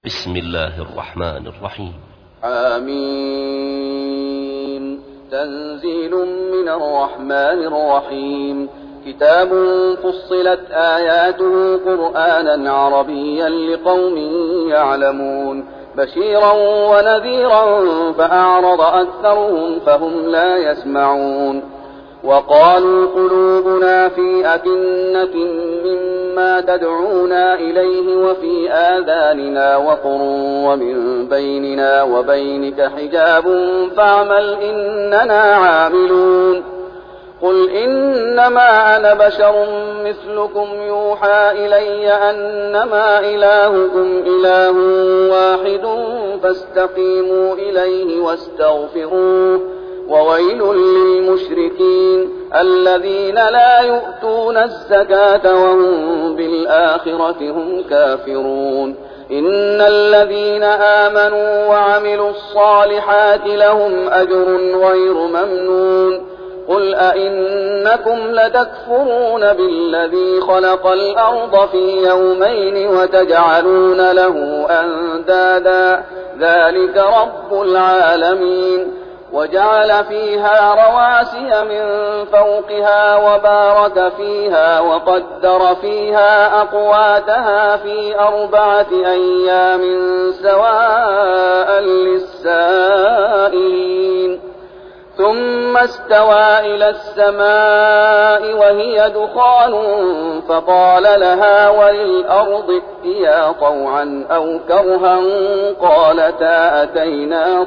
بسم الله الرحمن الرحيم. آمين. تنزيل من الرحمن الرحيم. كتاب فصلت آياته قرآنا عربيا لقوم يعلمون، بشيرا ونذيرا فأعرض أكثرهم فهم لا يسمعون. وقالوا قلوبنا في أكنة مما تدعونا إليه وفي آذاننا وقر ومن بيننا وبينك حجاب فاعمل إننا عاملون. قل إنما أنا بشر مثلكم يوحى إلي أنما إلهكم إله واحد فاستقيموا إليه واستغفروه. وويل للمشركين الذين لا يؤتون الزكاة وهم بالآخرة هم كافرون. إن الذين آمنوا وعملوا الصالحات لهم أجر غير ممنون. قل أئنكم لتكفرون بالذي خلق الأرض في يومين وتجعلون له أندادا ذلك رب العالمين. وجعل فيها رواسي من فوقها وبارك فيها وقدر فيها أقواتها في 4 أيام سواء للسائلين. ثم استوى إلى السماء وهي دخان فقال لها وللأرض ائتيا طوعا أو كرها قالتا أتينا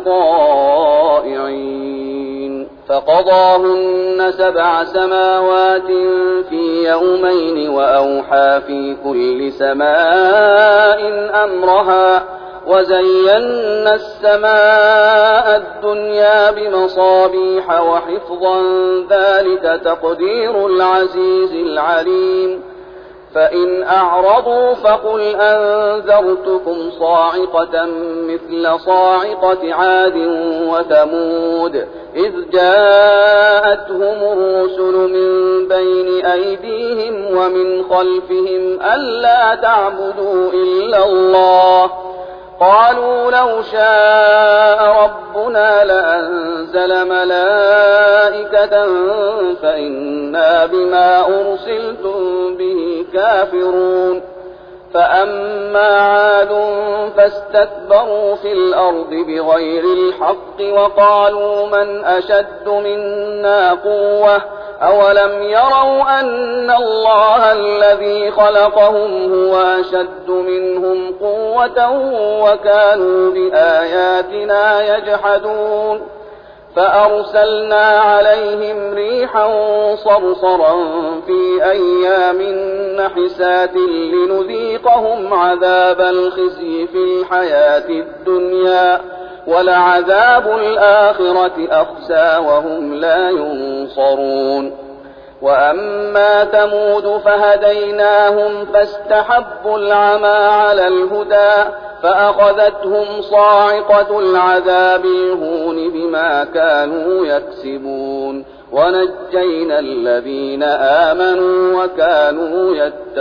طائعين. فقضاهن 7 سماوات في يومين وأوحى في كل سماء أمرها. وزينا السماء الدنيا بمصابيح وحفظا ذلك تقدير العزيز العليم. فإن أعرضوا فقل أنذرتكم صاعقة مثل صاعقة عاد وثمود إذ جاءتهم الرسل من بين أيديهم ومن خلفهم ألا تعبدوا إلا الله. قالوا لو شاء ربنا لأنزل ملائكة فإنا بما أرسلتم به كافرون. فأما عاد فاستكبروا في الأرض بغير الحق وقالوا من أشد منا قوة أولم يروا أن الله الذي خلقهم هو أشد منهم قوة وكانوا بآياتنا يجحدون. فأرسلنا عليهم ريحا صرصرا في أيام نحسات لنذيقهم عذاب الخزي في الحياة الدنيا ولعذاب الآخرة أخزى وهم لا ينصرون. وأما ثمود فهديناهم فاستحبوا العمى على الهدى فأخذتهم صاعقة العذاب الهون بما كانوا يكسبون. ونجينا الذين آمنوا وكانوا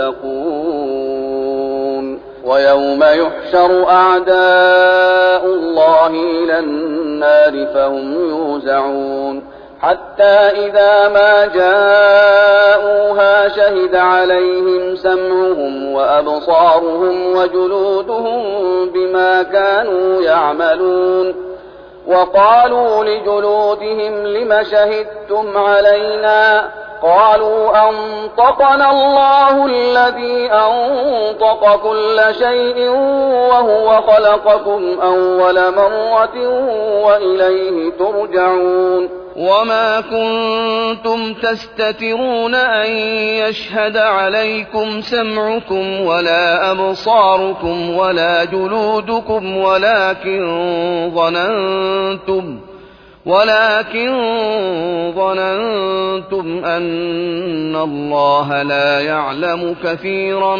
يتقون. ويوم يحشر أعداء الله إلى النار فهم يوزعون حتى إذا ما جاءوها شهد عليهم سمعهم وأبصارهم وجلودهم بما كانوا يعملون. وقالوا لجلودهم لم شهدتم علينا قالوا أنطقنا الله الذي أنطق كل شيء وهو خلقكم أول مرة وإليه ترجعون. وما كنتم تستترون أن يشهد عليكم سمعكم ولا أبصاركم ولا جلودكم ولكن ظننتم أن الله لا يعلم كثيرا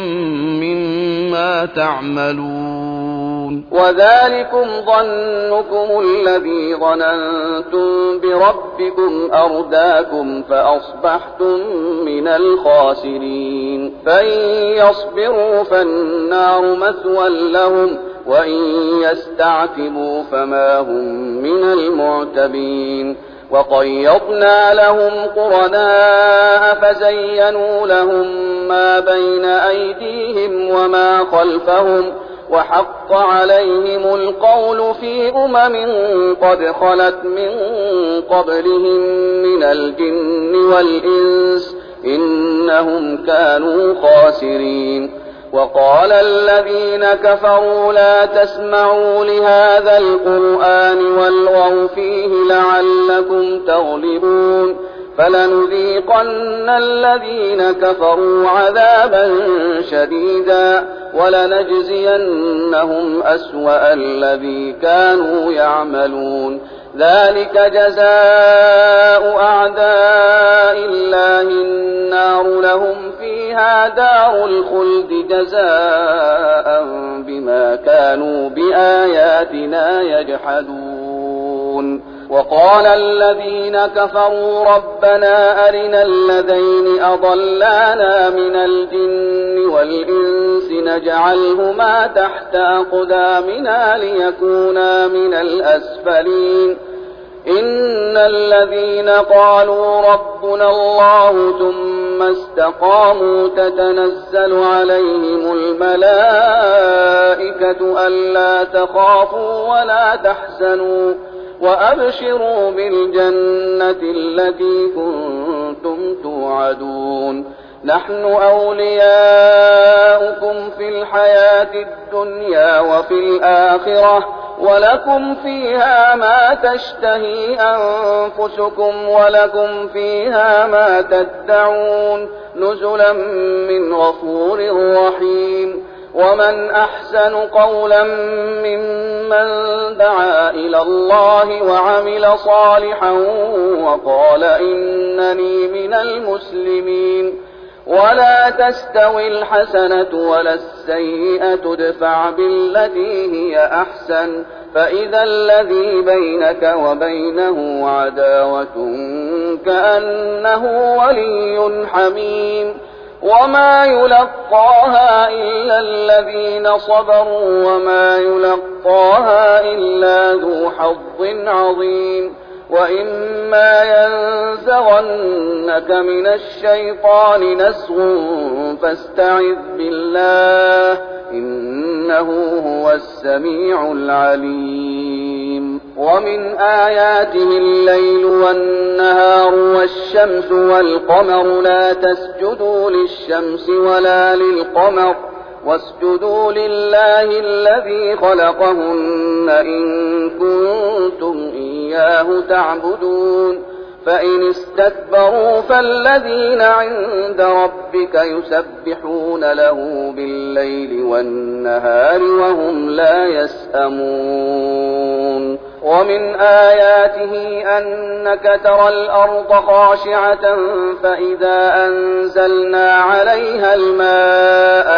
مما تعملون. وذلكم ظنكم الذي ظننتم بربكم أرداكم فأصبحتم من الخاسرين. فإن يصبروا فالنار مثوى لهم وإن يستعتبوا فما هم من المعتبين وقيضنا لهم قرناء فزينوا لهم ما بين أيديهم وما خلفهم وحق عليهم القول في قد خلت من قبلهم من الجن والإنس إنهم كانوا خاسرين وقال الذين كفروا لا تسمعوا لهذا القرآن والغوا فيه لعلكم تغلبون فلنذيقن الذين كفروا عذابا شديدا ولنجزينهم أسوأ الذي كانوا يعملون ذلك جزاء أعداء الله النار لهم فيها دار الخلد جزاء بما كانوا بآياتنا يجحدون وقال الذين كفروا ربنا أرنا الذين أضلانا من الجن والإنس نجعلهما تحت أقدامنا ليكونا من الأسفلين إن الذين قالوا ربنا الله ثم استقاموا تتنزل عليهم الملائكة ألا تخافوا ولا تحزنوا وأبشروا بالجنة التي كنتم توعدون نحن أولياؤكم في الحياة الدنيا وفي الآخرة ولكم فيها ما تشتهي أنفسكم ولكم فيها ما تدعون نزلا من غفور رحيم ومن أحسن قولا ممن دعا إلى الله وعمل صالحا وقال إنني من المسلمين ولا تستوي الحسنة ولا السيئة ادفع بالتي هي أحسن فإذا الذي بينك وبينه عداوة كأنه ولي حميم وما يلقاها إلا الذين صبروا وما يلقاها إلا ذو حظ عظيم وإما ينزغنك من الشيطان نزغ فاستعذ بالله إنه هو السميع العليم ومن آياته الليل والنهار والشمس والقمر لا تسجدوا للشمس ولا للقمر واسجدوا لله الذي خلقهن إن كنتم إياه تعبدون فإن استكبروا فالذين عند ربك يسبحون له بالليل والنهار وهم لا يسأمون ومن آياته أنك ترى الأرض خاشعة فإذا أنزلنا عليها الماء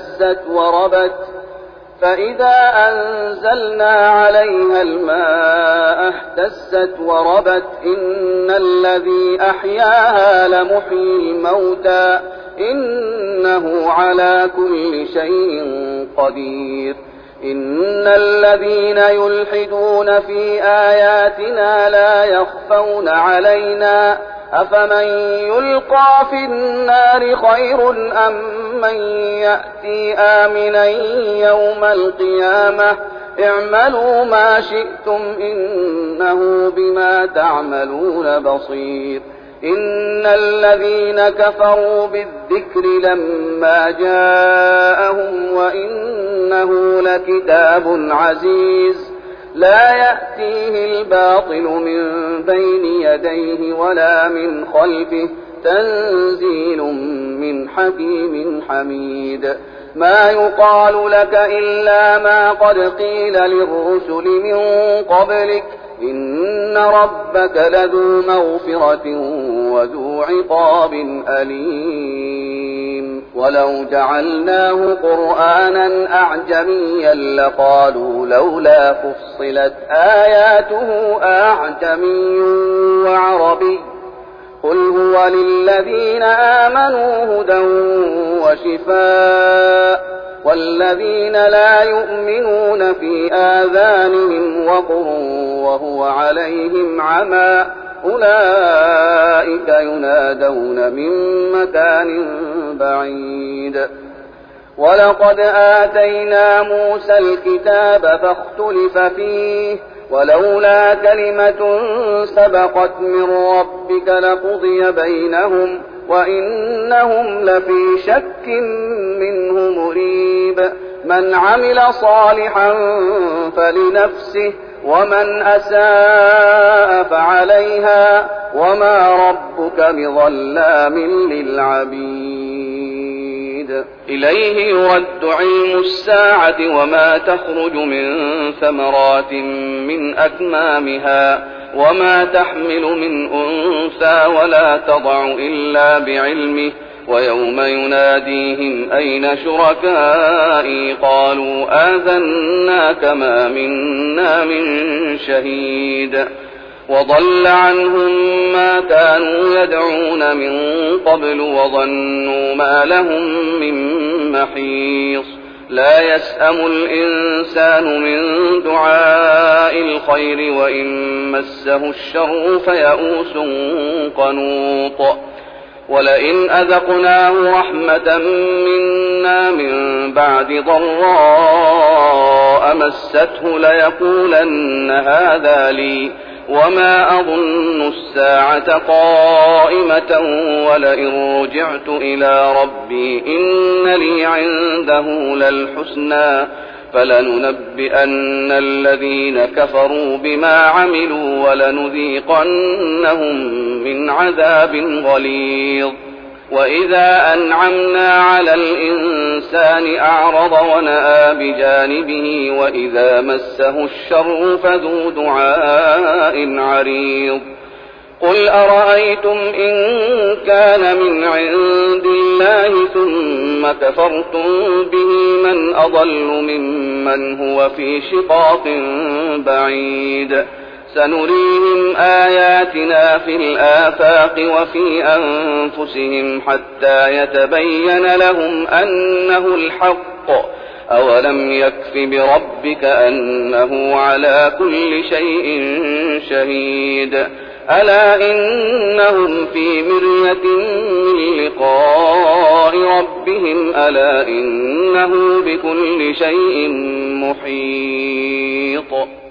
اهتزت وربت إن الذي أحياها لمحيي الموتى إنه على كل شيء قدير إن الذين يلحدون في آياتنا لا يخفون علينا أفمن يلقى في النار خير أم من يأتي آمنا يوم القيامة اعملوا ما شئتم إنه بما تعملون بصير إن الذين كفروا بالذكر لما جاءهم وإنه لكتاب عزيز لا يأتيه الباطل من بين يديه ولا من خلفه تنزيل من حكيم حميد ما يقال لك إلا ما قد قيل للرسل من قبلك إن ربك لذو مغفرة وذو عقاب أليم ولو جعلناه قرآنا أعجميا لقالوا لولا فصلت آياته أعجمي وعربي قل هو للذين آمنوا هدى وشفاء والذين لا يؤمنون في آذانهم وقر وهو عليهم عمى أولئك ينادون من مكان بعيد ولقد آتينا موسى الكتاب فاختلف فيه ولولا كلمة سبقت من ربك لقضي بينهم وإنهم لفي شك منه مريب من عمل صالحا فلنفسه ومن أساء فعليها وما ربك بظلام للعبيد إليه يرد علم الساعة وما تخرج من ثمرات من أكمامها وما تحمل من أنثى ولا تضع إلا بعلمه ويوم يناديهم أين شركائي قالوا آذناك ما منا من شهيد وضل عنهم ما كانوا يدعون من قبل وظنوا ما لهم من محيص لا يسأم الإنسان من دعاء الخير وإن مسه الشر فيئوس قنوط ولئن أذقناه رحمة منا من بعد ضراء مسته ليقولن هذا لي وما أظن الساعة قائمة ولئن رجعت إلى ربي إن لي عنده للحسنى فلننبئن الذين كفروا بما عملوا ولنذيقنهم من عذاب غليظ وإذا أنعمنا على الإنسان أعرض ونأى بجانبه وإذا مسه الشر فذو دعاء عريض قل أرأيتم إن كان من عند الله ثم كفرتم به من أضل ممن هو في شقاق بعيد سنريهم آياتنا في الآفاق وفي أنفسهم حتى يتبين لهم أنه الحق أولم يكف بربك أنه على كل شيء شهيد ألا إنهم في مرية من لقاء ربهم ألا إنه بكل شيء محيط